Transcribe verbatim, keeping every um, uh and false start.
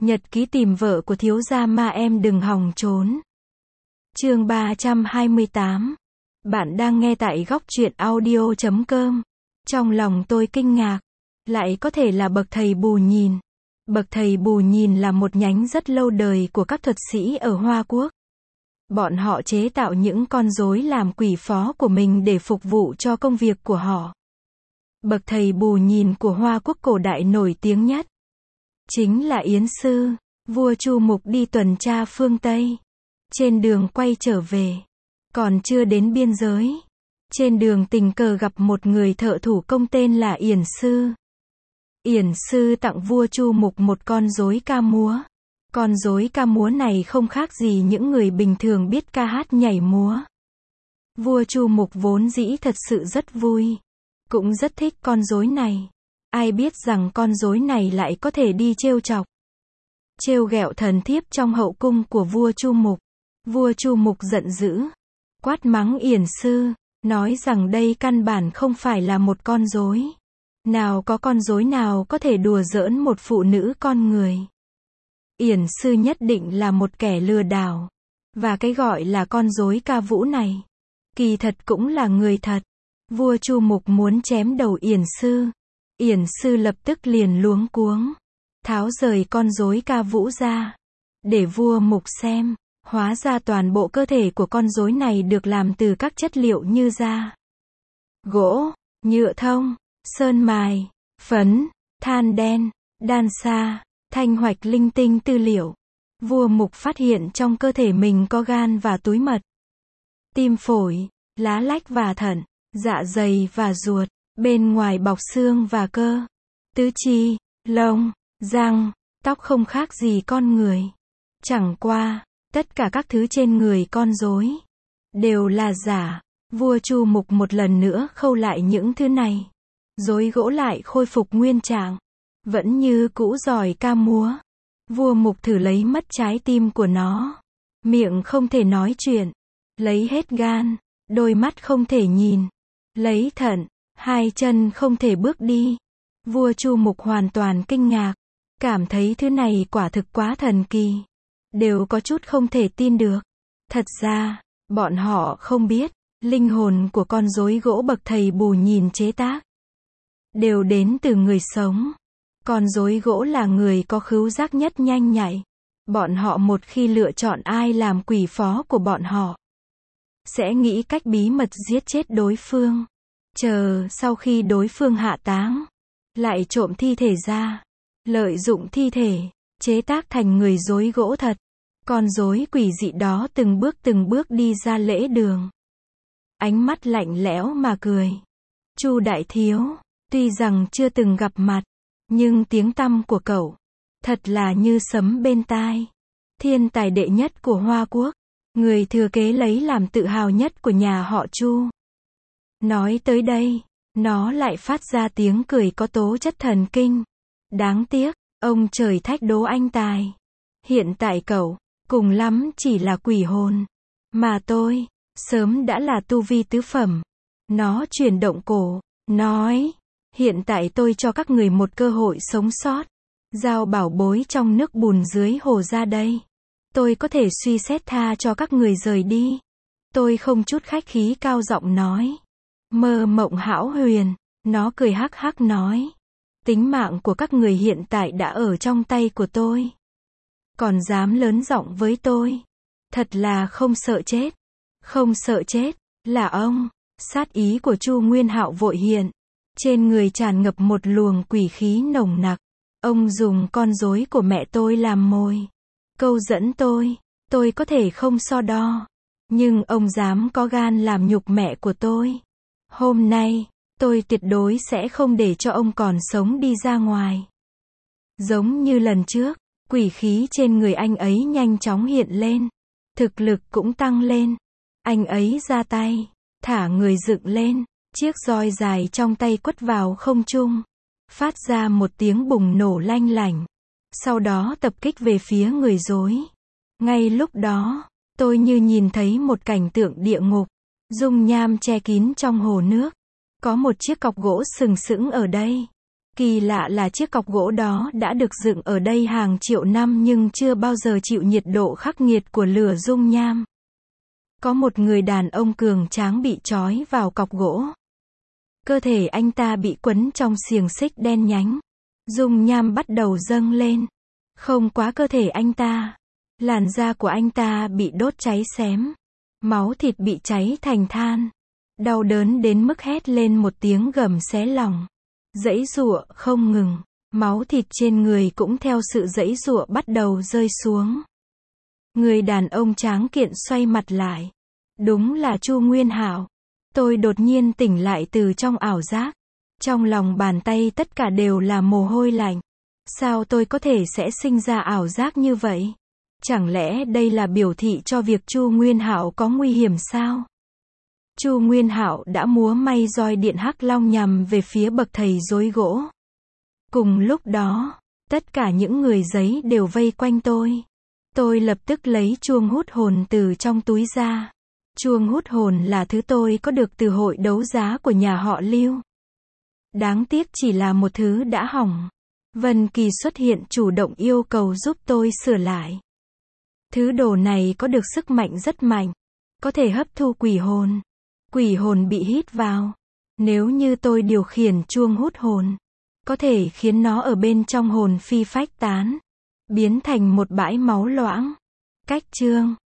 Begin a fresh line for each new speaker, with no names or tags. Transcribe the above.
Nhật ký tìm vợ của thiếu gia ma em đừng hòng trốn. Chương ba trăm hai mươi tám. Bạn đang nghe tại góc truyện audio chấm com. Trong lòng tôi kinh ngạc. Lại có thể là bậc thầy bù nhìn. Bậc thầy bù nhìn là một nhánh rất lâu đời của các thuật sĩ ở Hoa Quốc. Bọn họ chế tạo những con rối làm quỷ phó của mình để phục vụ cho công việc của họ. Bậc thầy bù nhìn của Hoa Quốc cổ đại nổi tiếng nhất chính là Yến Sư. Vua Chu Mục đi tuần tra phương Tây. Trên đường quay trở về, còn chưa đến biên giới, trên đường tình cờ gặp một người thợ thủ công tên là Yển Sư. Yển Sư tặng vua Chu Mục một con rối ca múa. Con rối ca múa này không khác gì những người bình thường biết ca hát nhảy múa. Vua Chu Mục vốn dĩ thật sự rất vui, cũng rất thích con rối này. Ai biết rằng con rối này lại có thể đi trêu chọc, trêu ghẹo thần thiếp trong hậu cung của vua Chu Mục. Vua Chu Mục giận dữ, quát mắng Yển Sư, nói rằng đây căn bản không phải là một con rối. Nào có con rối nào có thể đùa giỡn một phụ nữ con người. Yển Sư nhất định là một kẻ lừa đảo. Và cái gọi là con rối ca vũ này, kỳ thật cũng là người thật. Vua Chu Mục muốn chém đầu Yển Sư. Yển Sư lập tức liền luống cuống, tháo rời con rối ca vũ ra, để vua Mục xem. Hóa ra toàn bộ cơ thể của con rối này được làm từ các chất liệu như da, gỗ, nhựa thông, sơn mài, phấn, than đen, đan sa, thanh hoạch linh tinh tư liệu. Vua Mục phát hiện trong cơ thể mình có gan và túi mật, tim phổi, lá lách và thận, dạ dày và ruột, bên ngoài bọc xương và cơ, tứ chi, lông, răng, tóc không khác gì con người. Chẳng qua, tất cả các thứ trên người con rối đều là giả. Vua Chu Mục một lần nữa khâu lại những thứ này. Rối gỗ lại khôi phục nguyên trạng, vẫn như cũ giỏi ca múa. Vua Mục thử lấy mất trái tim của nó, miệng không thể nói chuyện, lấy hết gan, đôi mắt không thể nhìn, lấy thận, hai chân không thể bước đi. Vua Chu Mục hoàn toàn kinh ngạc, cảm thấy thứ này quả thực quá thần kỳ, đều có chút không thể tin được. Thật ra, bọn họ không biết, linh hồn của con rối gỗ bậc thầy bù nhìn chế tác đều đến từ người sống. Con rối gỗ là người có khứu giác nhất nhanh nhạy. Bọn họ một khi lựa chọn ai làm quỷ phó của bọn họ, sẽ nghĩ cách bí mật giết chết đối phương. Chờ sau khi đối phương hạ táng, lại trộm thi thể ra, lợi dụng thi thể, chế tác thành người rối gỗ thật. Con rối quỷ dị đó từng bước từng bước đi ra lễ đường, ánh mắt lạnh lẽo mà cười. Chu đại thiếu, tuy rằng chưa từng gặp mặt, nhưng tiếng tăm của cậu thật là như sấm bên tai. Thiên tài đệ nhất của Hoa Quốc, người thừa kế lấy làm tự hào nhất của nhà họ Chu. Nói tới đây, nó lại phát ra tiếng cười có tố chất thần kinh. Đáng tiếc, ông trời thách đố anh tài. Hiện tại cậu, cùng lắm chỉ là quỷ hồn. Mà tôi, sớm đã là tu vi tứ phẩm. Nó chuyển động cổ, nói, hiện tại tôi cho các người một cơ hội sống sót. Giao bảo bối trong nước bùn dưới hồ ra đây. Tôi có thể suy xét tha cho các người rời đi. Tôi không chút khách khí cao giọng nói. Mơ mộng hão huyền, nó cười hắc hắc nói. Tính mạng của các người hiện tại đã ở trong tay của tôi, còn dám lớn giọng với tôi. Thật là không sợ chết. Không sợ chết, là ông. Sát ý của Chu Nguyên Hạo vội hiện. Trên người tràn ngập một luồng quỷ khí nồng nặc. Ông dùng con rối của mẹ tôi làm mồi, câu dẫn tôi. Tôi có thể không so đo, nhưng ông dám có gan làm nhục mẹ của tôi. Hôm nay, tôi tuyệt đối sẽ không để cho ông còn sống đi ra ngoài. Giống như lần trước, quỷ khí trên người anh ấy nhanh chóng hiện lên. Thực lực cũng tăng lên. Anh ấy ra tay, thả người dựng lên. Chiếc roi dài trong tay quất vào không trung, phát ra một tiếng bùng nổ lanh lảnh. Sau đó tập kích về phía người rối. Ngay lúc đó, tôi như nhìn thấy một cảnh tượng địa ngục. Dung nham che kín trong hồ nước. Có một chiếc cọc gỗ sừng sững ở đây. Kỳ lạ là chiếc cọc gỗ đó đã được dựng ở đây hàng triệu năm nhưng chưa bao giờ chịu nhiệt độ khắc nghiệt của lửa dung nham. Có một người đàn ông cường tráng bị trói vào cọc gỗ. Cơ thể anh ta bị quấn trong xiềng xích đen nhánh. Dung nham bắt đầu dâng lên. Không quá cơ thể anh ta. Làn da của anh ta bị đốt cháy xém. Máu thịt bị cháy thành than. Đau đớn đến mức hét lên một tiếng gầm xé lòng. Giãy giụa không ngừng. Máu thịt trên người cũng theo sự giãy giụa bắt đầu rơi xuống. Người đàn ông tráng kiện xoay mặt lại. Đúng là Chu Nguyên Hạo. Tôi đột nhiên tỉnh lại từ trong ảo giác. Trong lòng bàn tay tất cả đều là mồ hôi lạnh. Sao tôi có thể sẽ sinh ra ảo giác như vậy? Chẳng lẽ đây là biểu thị cho việc Chu Nguyên Hạo có nguy hiểm sao? Chu Nguyên Hạo đã múa may roi điện hắc long nhằm về phía bậc thầy rối gỗ. Cùng lúc đó, tất cả những người giấy đều vây quanh tôi. Tôi lập tức lấy chuông hút hồn từ trong túi ra. Chuông hút hồn là thứ tôi có được từ hội đấu giá của nhà họ Lưu. Đáng tiếc chỉ là một thứ đã hỏng. Vân Kỳ xuất hiện chủ động yêu cầu giúp tôi sửa lại. Thứ đồ này có được sức mạnh rất mạnh. Có thể hấp thu quỷ hồn. Quỷ hồn bị hít vào. Nếu như tôi điều khiển chuông hút hồn, có thể khiến nó ở bên trong hồn phi phách tán. Biến thành một bãi máu loãng. Cách chương